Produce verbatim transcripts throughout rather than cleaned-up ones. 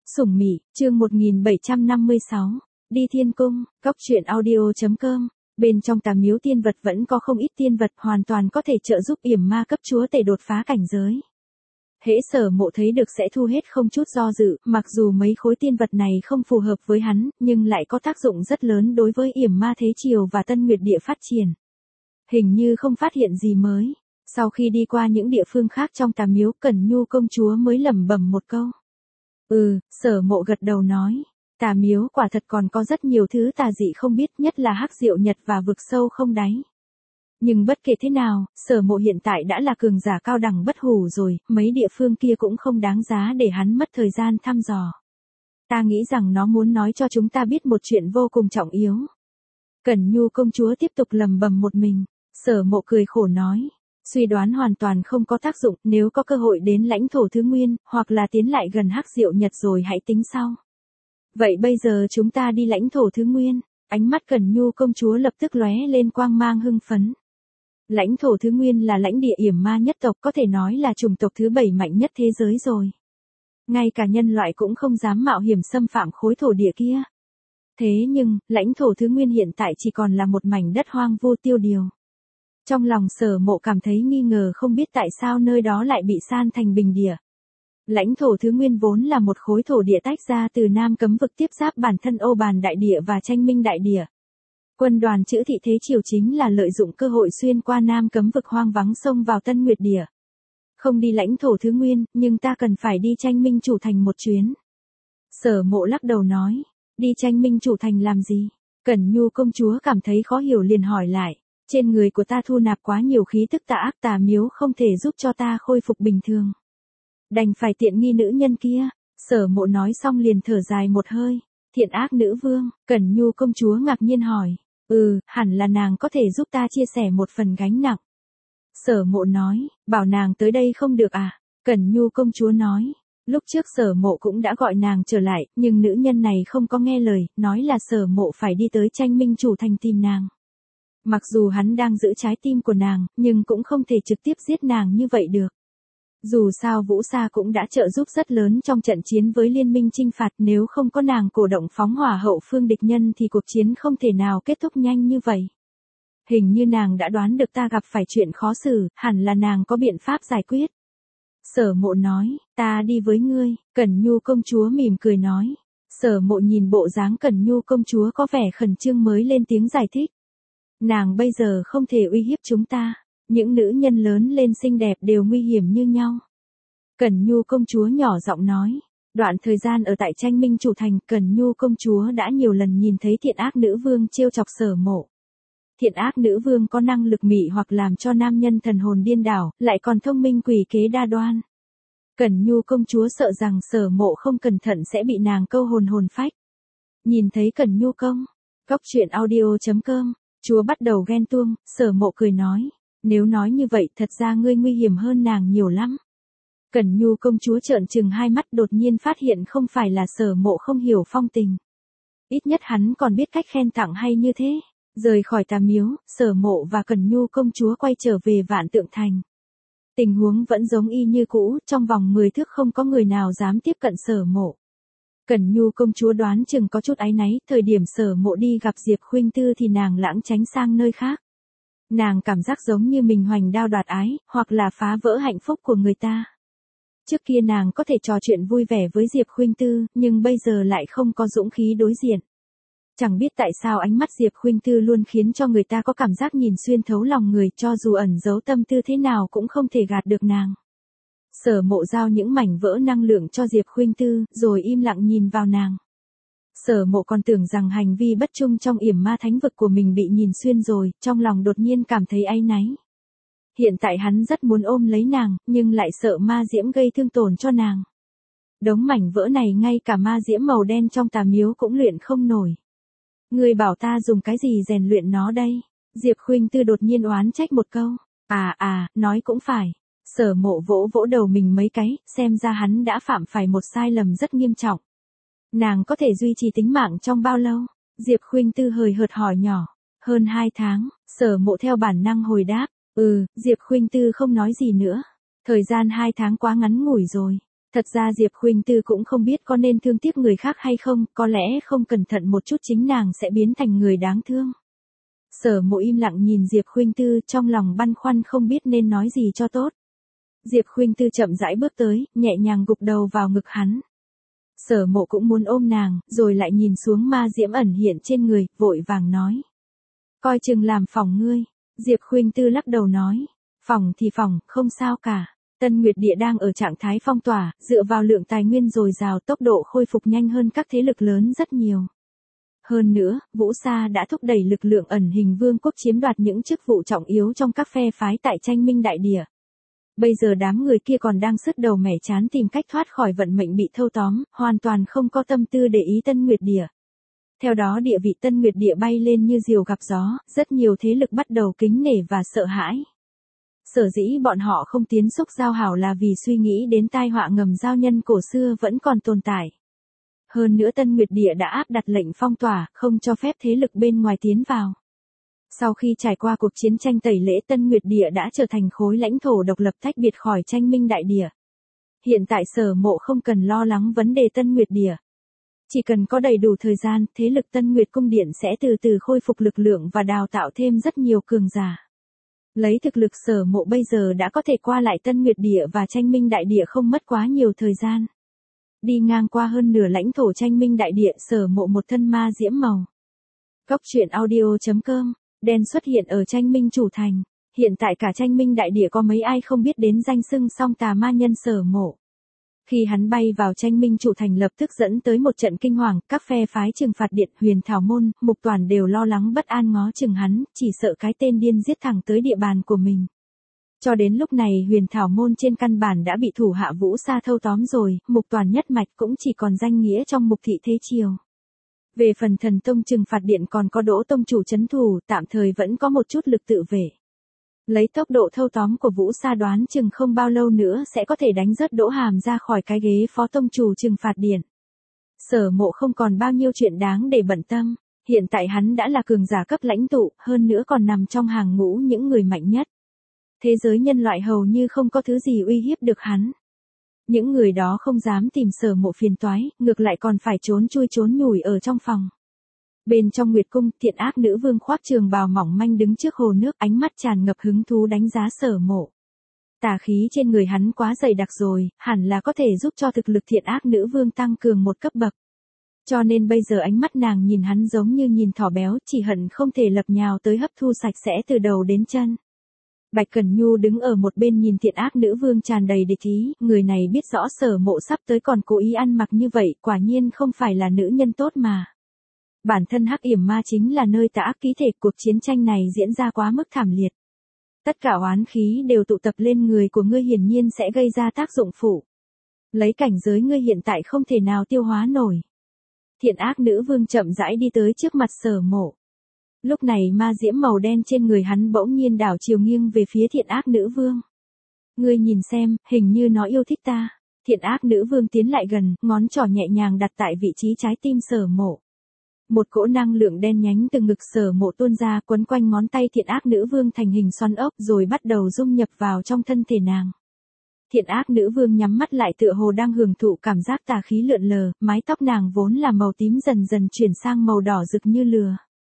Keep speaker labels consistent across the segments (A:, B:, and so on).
A: Sủng Mị, chương một nghìn bảy trăm năm mươi sáu, đi thiên cung, góc truyện audio.com. Bên trong Tà Miếu tiên vật vẫn có không ít tiên vật hoàn toàn có thể trợ giúp yểm ma cấp chúa tể đột phá cảnh giới. Hễ Sở Mộ thấy được sẽ thu hết không chút do dự, mặc dù mấy khối tiên vật này không phù hợp với hắn, nhưng lại có tác dụng rất lớn đối với yểm ma thế triều và Tân Nguyệt địa phát triển. Hình như không phát hiện gì mới. Sau khi đi qua những địa phương khác trong Tà Miếu, Cẩn Nhu công chúa mới lẩm bẩm một câu. Ừ, Sở Mộ gật đầu nói. Tà Miếu quả thật còn có rất nhiều thứ tà dị không biết, nhất là hắc diệu nhật và vực sâu không đáy. Nhưng bất kể thế nào, Sở Mộ hiện tại đã là cường giả cao đẳng bất hủ rồi, mấy địa phương kia cũng không đáng giá để hắn mất thời gian thăm dò. Ta nghĩ rằng nó muốn nói cho chúng ta biết một chuyện vô cùng trọng yếu. Cẩn Nhu công chúa tiếp tục lầm bầm một mình. Sở Mộ cười khổ nói. Suy đoán hoàn toàn không có tác dụng, nếu có cơ hội đến lãnh thổ thứ nguyên, hoặc là tiến lại gần hắc diệu nhật rồi hãy tính sau. Vậy bây giờ chúng ta đi lãnh thổ thứ nguyên. Ánh mắt Cẩn Nhu công chúa lập tức lóe lên quang mang hưng phấn. Lãnh thổ thứ nguyên là lãnh địa yểm ma nhất tộc, có thể nói là chủng tộc thứ bảy mạnh nhất thế giới rồi. Ngay cả nhân loại cũng không dám mạo hiểm xâm phạm khối thổ địa kia. Thế nhưng, lãnh thổ thứ nguyên hiện tại chỉ còn là một mảnh đất hoang vô tiêu điều. Trong lòng Sở Mộ cảm thấy nghi ngờ, không biết tại sao nơi đó lại bị san thành bình địa. Lãnh thổ thứ nguyên vốn là một khối thổ địa tách ra từ Nam Cấm vực tiếp giáp bản thân Âu Bàn đại địa và Tranh Minh đại địa. Quân đoàn Chữ Thị Thế Triều chính là lợi dụng cơ hội xuyên qua Nam Cấm vực hoang vắng xông vào Tân Nguyệt địa. Không đi lãnh thổ thứ nguyên, nhưng ta cần phải đi Tranh Minh chủ thành một chuyến. Sở Mộ lắc đầu nói, đi Tranh Minh chủ thành làm gì? Cẩn Nhu công chúa cảm thấy khó hiểu liền hỏi lại. Trên người của ta thu nạp quá nhiều khí tức tà ác, Tà Miếu không thể giúp cho ta khôi phục bình thường. Đành phải tiện nghi nữ nhân kia. Sở Mộ nói xong liền thở dài một hơi. Thiện ác nữ vương, Cẩn Nhu công chúa ngạc nhiên hỏi. Ừ, hẳn là nàng có thể giúp ta chia sẻ một phần gánh nặng. Sở Mộ nói, bảo nàng tới đây không được à? Cẩn Nhu công chúa nói. Lúc trước Sở Mộ cũng đã gọi nàng trở lại, nhưng nữ nhân này không có nghe lời, nói là Sở Mộ phải đi tới Tranh Minh chủ thành tìm nàng. Mặc dù hắn đang giữ trái tim của nàng, nhưng cũng không thể trực tiếp giết nàng như vậy được. Dù sao Vũ Sa cũng đã trợ giúp rất lớn trong trận chiến với liên minh chinh phạt, nếu không có nàng cổ động phóng hỏa hậu phương địch nhân thì cuộc chiến không thể nào kết thúc nhanh như vậy. Hình như nàng đã đoán được ta gặp phải chuyện khó xử, hẳn là nàng có biện pháp giải quyết. Sở Mộ nói, ta đi với ngươi. Cẩn Nhu công chúa mỉm cười nói. Sở Mộ nhìn bộ dáng Cẩn Nhu công chúa có vẻ khẩn trương mới lên tiếng giải thích. Nàng bây giờ không thể uy hiếp chúng ta. Những nữ nhân lớn lên xinh đẹp đều nguy hiểm như nhau. Cẩn Nhu công chúa nhỏ giọng nói. Đoạn thời gian ở tại Tranh Minh chủ thành, Cẩn Nhu công chúa đã nhiều lần nhìn thấy thiện ác nữ vương trêu chọc Sở Mộ. Thiện ác nữ vương có năng lực mị hoặc làm cho nam nhân thần hồn điên đảo, lại còn thông minh quỷ kế đa đoan. Cẩn Nhu công chúa sợ rằng Sở Mộ không cẩn thận sẽ bị nàng câu hồn hồn phách. Nhìn thấy Cẩn Nhu công, góc truyện audio.com, chúa bắt đầu ghen tuông. Sở Mộ cười nói. Nếu nói như vậy thật ra ngươi nguy hiểm hơn nàng nhiều lắm. Cẩn Nhu công chúa trợn trừng hai mắt, đột nhiên phát hiện không phải là Sở Mộ không hiểu phong tình. Ít nhất hắn còn biết cách khen tặng hay như thế. Rời khỏi Tà Miếu, Sở Mộ và Cẩn Nhu công chúa quay trở về Vạn Tượng Thành. Tình huống vẫn giống y như cũ, trong vòng mười thước không có người nào dám tiếp cận Sở Mộ. Cẩn Nhu công chúa đoán chừng có chút áy náy, thời điểm Sở Mộ đi gặp Diệp Khuynh Tư thì nàng lãng tránh sang nơi khác. Nàng cảm giác giống như mình hoành đao đoạt ái, hoặc là phá vỡ hạnh phúc của người ta. Trước kia nàng có thể trò chuyện vui vẻ với Diệp Khuynh Tư, nhưng bây giờ lại không có dũng khí đối diện. Chẳng biết tại sao ánh mắt Diệp Khuynh Tư luôn khiến cho người ta có cảm giác nhìn xuyên thấu lòng người, cho dù ẩn giấu tâm tư thế nào cũng không thể gạt được nàng. Sở Mộ giao những mảnh vỡ năng lượng cho Diệp Khuynh Tư, rồi im lặng nhìn vào nàng. Sở Mộ còn tưởng rằng hành vi bất trung trong yểm ma thánh vực của mình bị nhìn xuyên rồi, trong lòng đột nhiên cảm thấy áy náy. Hiện tại hắn rất muốn ôm lấy nàng, nhưng lại sợ ma diễm gây thương tổn cho nàng. Đống mảnh vỡ này ngay cả ma diễm màu đen trong Tà Miếu cũng luyện không nổi. Ngươi bảo ta dùng cái gì rèn luyện nó đây? Diệp Khuynh Tư đột nhiên oán trách một câu. À à, nói cũng phải. Sở Mộ vỗ vỗ đầu mình mấy cái, xem ra hắn đã phạm phải một sai lầm rất nghiêm trọng. Nàng có thể duy trì tính mạng trong bao lâu? Diệp Khuynh Tư hời hợt hỏi nhỏ. Hơn hai tháng, Sở Mộ theo bản năng hồi đáp. Ừ, Diệp Khuynh Tư không nói gì nữa. Thời gian hai tháng quá ngắn ngủi rồi. Thật ra Diệp Khuynh Tư cũng không biết có nên thương tiếc người khác hay không, có lẽ không cẩn thận một chút chính nàng sẽ biến thành người đáng thương. Sở Mộ im lặng nhìn Diệp Khuynh Tư, trong lòng băn khoăn không biết nên nói gì cho tốt. Diệp Khuynh Tư chậm rãi bước tới, nhẹ nhàng gục đầu vào ngực hắn. Sở Mộ cũng muốn ôm nàng, rồi lại nhìn xuống ma diễm ẩn hiện trên người, vội vàng nói. Coi chừng làm phỏng ngươi. Diệp Khuynh Tư lắc đầu nói. Phỏng thì phỏng, không sao cả. Tân Nguyệt Địa đang ở trạng thái phong tỏa, dựa vào lượng tài nguyên dồi dào, tốc độ khôi phục nhanh hơn các thế lực lớn rất nhiều. Hơn nữa, Vũ Sa đã thúc đẩy lực lượng ẩn hình vương quốc chiếm đoạt những chức vụ trọng yếu trong các phe phái tại Tranh Minh Đại Địa. Bây giờ đám người kia còn đang sứt đầu mẻ chán tìm cách thoát khỏi vận mệnh bị thâu tóm, hoàn toàn không có tâm tư để ý Tân Nguyệt Địa. Theo đó địa vị Tân Nguyệt Địa bay lên như diều gặp gió, rất nhiều thế lực bắt đầu kính nể và sợ hãi. Sở dĩ bọn họ không tiến xúc giao hảo là vì suy nghĩ đến tai họa ngầm giao nhân cổ xưa vẫn còn tồn tại. Hơn nữa Tân Nguyệt Địa đã áp đặt lệnh phong tỏa, không cho phép thế lực bên ngoài tiến vào. Sau khi trải qua cuộc chiến tranh tẩy lễ, Tân Nguyệt Địa đã trở thành khối lãnh thổ độc lập tách biệt khỏi Tranh Minh Đại Địa. Hiện tại Sở Mộ không cần lo lắng vấn đề Tân Nguyệt Địa. Chỉ cần có đầy đủ thời gian, thế lực Tân Nguyệt Cung Điện sẽ từ từ khôi phục lực lượng và đào tạo thêm rất nhiều cường giả. Lấy thực lực Sở Mộ bây giờ đã có thể qua lại Tân Nguyệt Địa và Tranh Minh Đại Địa không mất quá nhiều thời gian. Đi ngang qua hơn nửa lãnh thổ Tranh Minh Đại Địa, Sở Mộ một thân ma diễm màu. Góc truyện audio chấm com, đen xuất hiện ở Tranh Minh Chủ Thành. Hiện tại cả Tranh Minh Đại Địa có mấy ai không biết đến danh xưng song tà ma nhân Sở Mộ. Khi hắn bay vào Tranh Minh Chủ Thành lập tức dẫn tới một trận kinh hoàng, các phe phái trừng phạt điện, Huyền Thảo Môn, Mục Toàn đều lo lắng bất an ngó chừng hắn, chỉ sợ cái tên điên giết thẳng tới địa bàn của mình. Cho đến lúc này Huyền Thảo Môn trên căn bản đã bị thủ hạ Vũ Sa thâu tóm rồi, Mục Toàn nhất mạch cũng chỉ còn danh nghĩa trong Mục Thị Thế Triều. Về phần Thần Tông trừng phạt điện còn có Đỗ Tông chủ trấn thủ, tạm thời vẫn có một chút lực tự vệ. Lấy tốc độ thâu tóm của Vũ Sa đoán chừng không bao lâu nữa sẽ có thể đánh rớt Đỗ Hàm ra khỏi cái ghế phó tông chủ trừng phạt điện. Sở Mộ không còn bao nhiêu chuyện đáng để bận tâm, hiện tại hắn đã là cường giả cấp lãnh tụ, hơn nữa còn nằm trong hàng ngũ những người mạnh nhất. Thế giới nhân loại hầu như không có thứ gì uy hiếp được hắn. Những người đó không dám tìm Sở Mộ phiền toái, ngược lại còn phải trốn chui trốn nhủi ở trong phòng. Bên trong Nguyệt Cung, thiện ác nữ vương khoác trường bào mỏng manh đứng trước hồ nước, ánh mắt tràn ngập hứng thú đánh giá Sở Mộ. Tà khí trên người hắn quá dày đặc rồi, hẳn là có thể giúp cho thực lực thiện ác nữ vương tăng cường một cấp bậc. Cho nên bây giờ ánh mắt nàng nhìn hắn giống như nhìn thỏ béo, chỉ hận không thể lập nhào tới hấp thu sạch sẽ từ đầu đến chân. Bạch Cẩn Nhu đứng ở một bên nhìn thiện ác nữ vương tràn đầy địch ý, người này biết rõ Sở Mộ sắp tới còn cố ý ăn mặc như vậy, quả nhiên không phải là nữ nhân tốt mà. Bản thân Hắc Yểm Ma chính là nơi tà ác ký thể, cuộc chiến tranh này diễn ra quá mức thảm liệt. Tất cả oán khí đều tụ tập lên người của ngươi, hiển nhiên sẽ gây ra tác dụng phụ. Lấy cảnh giới ngươi hiện tại không thể nào tiêu hóa nổi. Thiện ác nữ vương chậm rãi đi tới trước mặt Sở Mộ. Lúc này ma diễm màu đen trên người hắn bỗng nhiên đảo chiều nghiêng về phía thiện ác nữ vương. Ngươi nhìn xem, hình như nó yêu thích ta. Thiện ác nữ vương tiến lại gần, ngón trỏ nhẹ nhàng đặt tại vị trí trái tim Sở Mộ. Một cỗ năng lượng đen nhánh từ ngực Sở Mộ tuôn ra, quấn quanh ngón tay thiện ác nữ vương thành hình xoắn ốc rồi bắt đầu dung nhập vào trong thân thể nàng. Thiện ác nữ vương nhắm mắt lại tựa hồ đang hưởng thụ cảm giác tà khí lượn lờ, mái tóc nàng vốn là màu tím dần dần chuyển sang màu đỏ rực như lửa.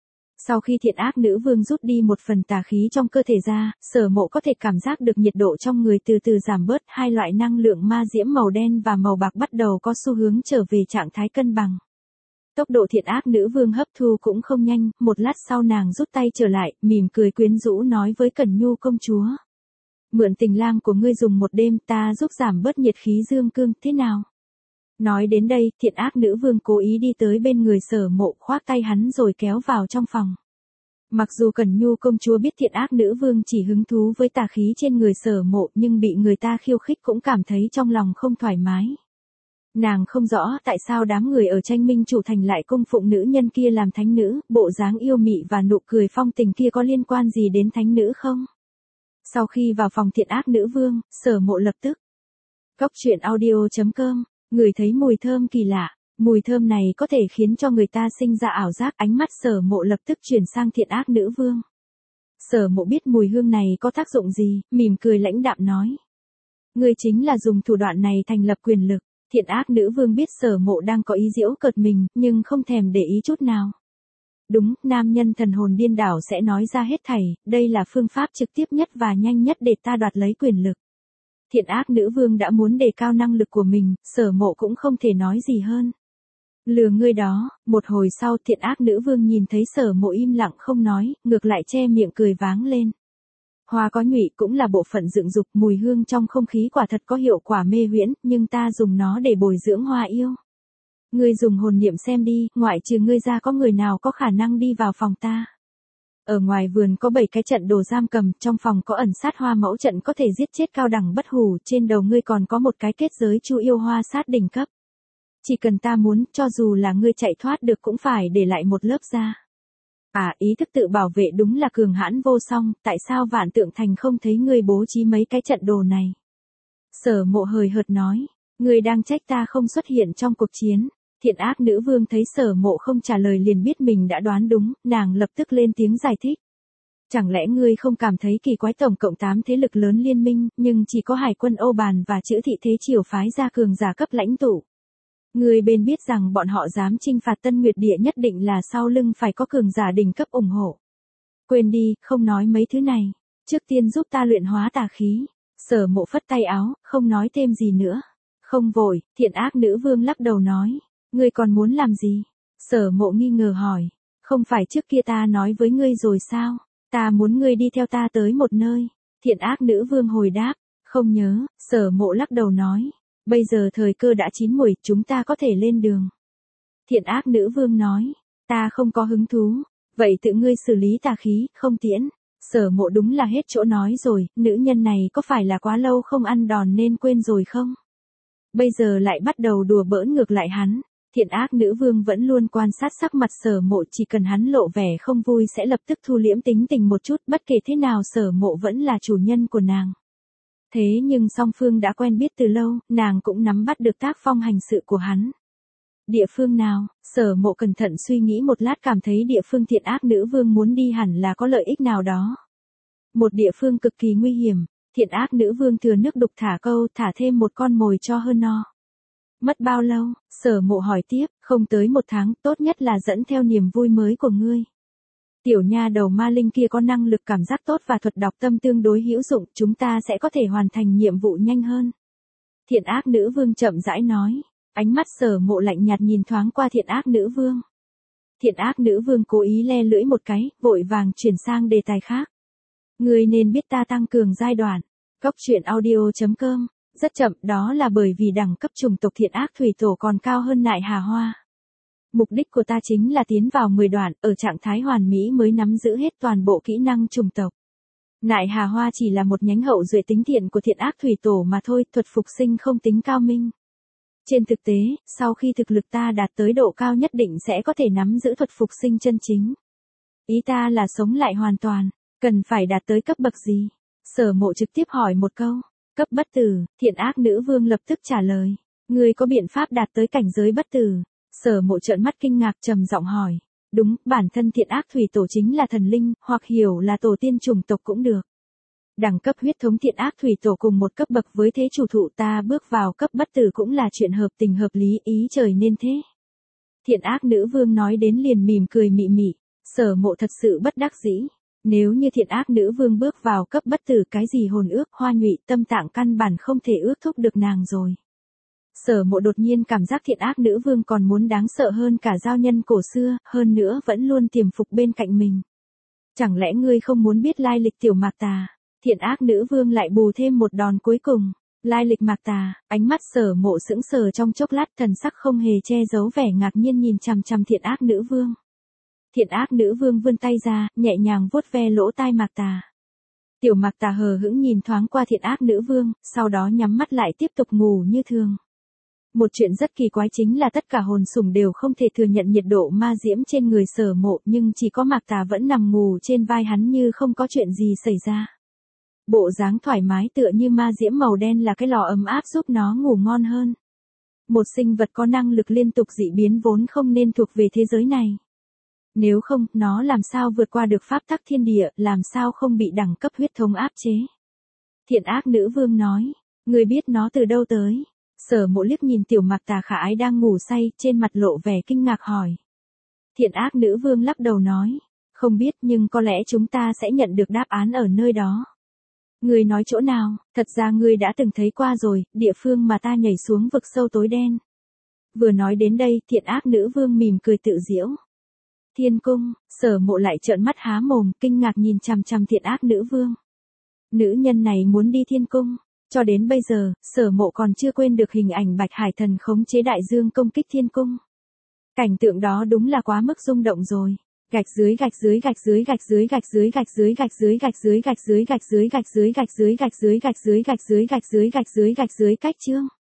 A: Sau khi thiện ác nữ vương rút đi một phần tà khí trong cơ thể ra, Sở Mộ có thể cảm giác được nhiệt độ trong người từ từ giảm bớt, hai loại năng lượng ma diễm màu đen và màu bạc bắt đầu có xu hướng trở về trạng thái cân bằng. Tốc độ thiện ác nữ vương hấp thu cũng không nhanh, một lát sau nàng rút tay trở lại, mỉm cười quyến rũ nói với Cẩn Nhu công chúa. Mượn tình lang của ngươi dùng một đêm, ta giúp giảm bớt nhiệt khí dương cương, thế nào? Nói đến đây, thiện ác nữ vương cố ý đi tới bên người Sở Mộ, khoác tay hắn rồi kéo vào trong phòng. Mặc dù Cẩn Nhu công chúa biết thiện ác nữ vương chỉ hứng thú với tà khí trên người Sở Mộ, nhưng bị người ta khiêu khích cũng cảm thấy trong lòng không thoải mái. Nàng không rõ tại sao đám người ở Tranh Minh Chủ Thành lại cung phụng nữ nhân kia làm thánh nữ, bộ dáng yêu mị và nụ cười phong tình kia có liên quan gì đến thánh nữ không? Sau khi vào phòng thiện ác nữ vương, Sở Mộ lập tức. Góc truyện audio chấm com, người thấy mùi thơm kỳ lạ, mùi thơm này có thể khiến cho người ta sinh ra ảo giác, ánh mắt Sở Mộ lập tức chuyển sang thiện ác nữ vương. Sở Mộ biết mùi hương này có tác dụng gì, mỉm cười lãnh đạm nói. Ngươi chính là dùng thủ đoạn này thành lập quyền lực. Thiện ác nữ vương biết Sở Mộ đang có ý giễu cợt mình, nhưng không thèm để ý chút nào. Đúng, nam nhân thần hồn điên đảo sẽ nói ra hết thảy, đây là phương pháp trực tiếp nhất và nhanh nhất để ta đoạt lấy quyền lực. Thiện ác nữ vương đã muốn đề cao năng lực của mình, Sở Mộ cũng không thể nói gì hơn. Lừa ngươi đó. Một hồi sau thiện ác nữ vương nhìn thấy Sở Mộ im lặng không nói, ngược lại che miệng cười váng lên. Hoa có nhụy cũng là bộ phận dựng dục, mùi hương trong không khí quả thật có hiệu quả mê huyễn, nhưng ta dùng nó để bồi dưỡng hoa yêu. Ngươi dùng hồn niệm xem đi, ngoại trừ ngươi ra có người nào có khả năng đi vào phòng ta. Ở ngoài vườn có bảy cái trận đồ giam cầm, trong phòng có ẩn sát hoa mẫu trận có thể giết chết cao đẳng bất hủ, trên đầu ngươi còn có một cái kết giới chu yêu hoa sát đỉnh cấp. Chỉ cần ta muốn, cho dù là ngươi chạy thoát được cũng phải để lại một lớp da. À, ý thức tự bảo vệ đúng là cường hãn vô song, tại sao Vạn Tượng Thành không thấy ngươi bố trí mấy cái trận đồ này? Sở Mộ hời hợt nói, ngươi đang trách ta không xuất hiện trong cuộc chiến. Thiện ác nữ vương thấy Sở Mộ không trả lời liền biết mình đã đoán đúng, nàng lập tức lên tiếng giải thích. Chẳng lẽ ngươi không cảm thấy kỳ quái, tổng cộng tám thế lực lớn liên minh, nhưng chỉ có Hải quân Âu Bàn và Chữ Thị Thế Triều phái ra cường giả cấp lãnh tụ. Ngươi bên biết rằng bọn họ dám chinh phạt Tân Nguyệt Địa nhất định là sau lưng phải có cường giả đỉnh cấp ủng hộ. Quên đi, không nói mấy thứ này. Trước tiên giúp ta luyện hóa tà khí. Sở Mộ phất tay áo, không nói thêm gì nữa. Không vội, thiện ác nữ vương lắc đầu nói. Ngươi còn muốn làm gì? Sở Mộ nghi ngờ hỏi. Không phải trước kia ta nói với ngươi rồi sao? Ta muốn ngươi đi theo ta tới một nơi. Thiện ác nữ vương hồi đáp. Không nhớ. Sở Mộ lắc đầu nói. Bây giờ thời cơ đã chín muồi, chúng ta có thể lên đường. Thiện ác nữ vương nói. Ta không có hứng thú. Vậy tự ngươi xử lý tà khí, không tiễn. Sở Mộ đúng là hết chỗ nói rồi, nữ nhân này có phải là quá lâu không ăn đòn nên quên rồi không? Bây giờ lại bắt đầu đùa bỡn ngược lại hắn. Thiện ác nữ vương vẫn luôn quan sát sắc mặt Sở Mộ, chỉ cần hắn lộ vẻ không vui sẽ lập tức thu liễm tính tình một chút, bất kể thế nào Sở Mộ vẫn là chủ nhân của nàng. Thế nhưng song phương đã quen biết từ lâu, nàng cũng nắm bắt được tác phong hành sự của hắn. Địa phương nào? Sở Mộ cẩn thận suy nghĩ một lát cảm thấy địa phương thiện ác nữ vương muốn đi hẳn là có lợi ích nào đó. Một địa phương cực kỳ nguy hiểm, thiện ác nữ vương thừa nước đục thả câu, thả thêm một con mồi cho hơn no. Mất bao lâu? Sở Mộ hỏi tiếp, không tới một tháng, tốt nhất là dẫn theo niềm vui mới của ngươi. Tiểu nha đầu ma linh kia có năng lực cảm giác tốt và thuật đọc tâm tương đối hữu dụng, chúng ta sẽ có thể hoàn thành nhiệm vụ nhanh hơn. Thiện ác nữ vương chậm rãi nói, ánh mắt Sở Mộ lạnh nhạt nhìn thoáng qua thiện ác nữ vương. Thiện ác nữ vương cố ý le lưỡi một cái, vội vàng chuyển sang đề tài khác. Ngươi nên biết ta tăng cường giai đoạn. Cốc truyện audio chấm com. Rất chậm, đó là bởi vì đẳng cấp chủng tộc thiện ác thủy tổ còn cao hơn Nại Hà Hoa. Mục đích của ta chính là tiến vào mười đoạn, ở trạng thái hoàn mỹ mới nắm giữ hết toàn bộ kỹ năng chủng tộc. Nại Hà Hoa chỉ là một nhánh hậu duệ tính thiện của thiện ác thủy tổ mà thôi, thuật phục sinh không tính cao minh. Trên thực tế, sau khi thực lực ta đạt tới độ cao nhất định sẽ có thể nắm giữ thuật phục sinh chân chính. Ý ta là sống lại hoàn toàn, cần phải đạt tới cấp bậc gì? Sở Mộ trực tiếp hỏi một câu. Cấp bất tử, thiện ác nữ vương lập tức trả lời. Ngươi có biện pháp đạt tới cảnh giới bất tử? Sở Mộ trợn mắt kinh ngạc trầm giọng hỏi. Đúng, bản thân thiện ác thủy tổ chính là thần linh, hoặc hiểu là tổ tiên chủng tộc cũng được. Đẳng cấp huyết thống thiện ác thủy tổ cùng một cấp bậc với thế chủ thụ ta bước vào cấp bất tử cũng là chuyện hợp tình hợp lý, ý trời nên thế. Thiện ác nữ vương nói đến liền mỉm cười mị mị. Sở Mộ thật sự bất đắc dĩ. Nếu như thiện ác nữ vương bước vào cấp bất tử, cái gì hồn ước, hoa nhụy, tâm tạng căn bản không thể ước thúc được nàng rồi. Sở Mộ đột nhiên cảm giác thiện ác nữ vương còn muốn đáng sợ hơn cả giao nhân cổ xưa, hơn nữa vẫn luôn tiềm phục bên cạnh mình. Chẳng lẽ ngươi không muốn biết lai lịch tiểu Mạc Tà? Thiện ác nữ vương lại bù thêm một đòn cuối cùng. Lai lịch Mạc Tà, ánh mắt Sở Mộ sững sờ trong chốc lát, thần sắc không hề che giấu vẻ ngạc nhiên nhìn chằm chằm thiện ác nữ vương. Thiện ác nữ vương vươn tay ra, nhẹ nhàng vuốt ve lỗ tai Mạc Tà. Tiểu Mạc Tà hờ hững nhìn thoáng qua thiện ác nữ vương, sau đó nhắm mắt lại tiếp tục ngủ như thường. Một chuyện rất kỳ quái chính là tất cả hồn sủng đều không thể thừa nhận nhiệt độ ma diễm trên người Sở Mộ, nhưng chỉ có Mạc Tà vẫn nằm ngủ trên vai hắn như không có chuyện gì xảy ra. Bộ dáng thoải mái tựa như ma diễm màu đen là cái lò ấm áp giúp nó ngủ ngon hơn. Một sinh vật có năng lực liên tục dị biến vốn không nên thuộc về thế giới này. Nếu không, nó làm sao vượt qua được pháp tắc thiên địa, làm sao không bị đẳng cấp huyết thống áp chế. Thiện ác nữ vương nói, Ngươi biết nó từ đâu tới? Sở Mộ liếc nhìn tiểu Mạc Tà khả ái đang ngủ say, trên mặt lộ vẻ kinh ngạc hỏi. Thiện ác nữ vương lắc đầu nói. Không biết nhưng có lẽ chúng ta sẽ nhận được đáp án ở nơi đó. Ngươi nói chỗ nào? Thật ra ngươi đã từng thấy qua rồi, địa phương mà ta nhảy xuống vực sâu tối đen. Vừa nói đến đây, thiện ác nữ vương mỉm cười tự giễu. Thiên cung, Sở Mộ lại trợn mắt há mồm, kinh ngạc nhìn chằm chằm thiện ác nữ vương. Nữ nhân này muốn đi thiên cung. Cho đến bây giờ, Sở Mộ còn chưa quên được hình ảnh Bạch Hải Thần khống chế đại dương công kích thiên cung. Cảnh tượng đó đúng là quá mức rung động rồi. Gạch dưới gạch dưới gạch dưới gạch dưới gạch dưới gạch dưới gạch dưới gạch dưới gạch dưới gạch dưới gạch dưới gạch dưới gạch dưới gạch dưới gạch dưới gạch dưới gạch dưới gạch dưới cách chương.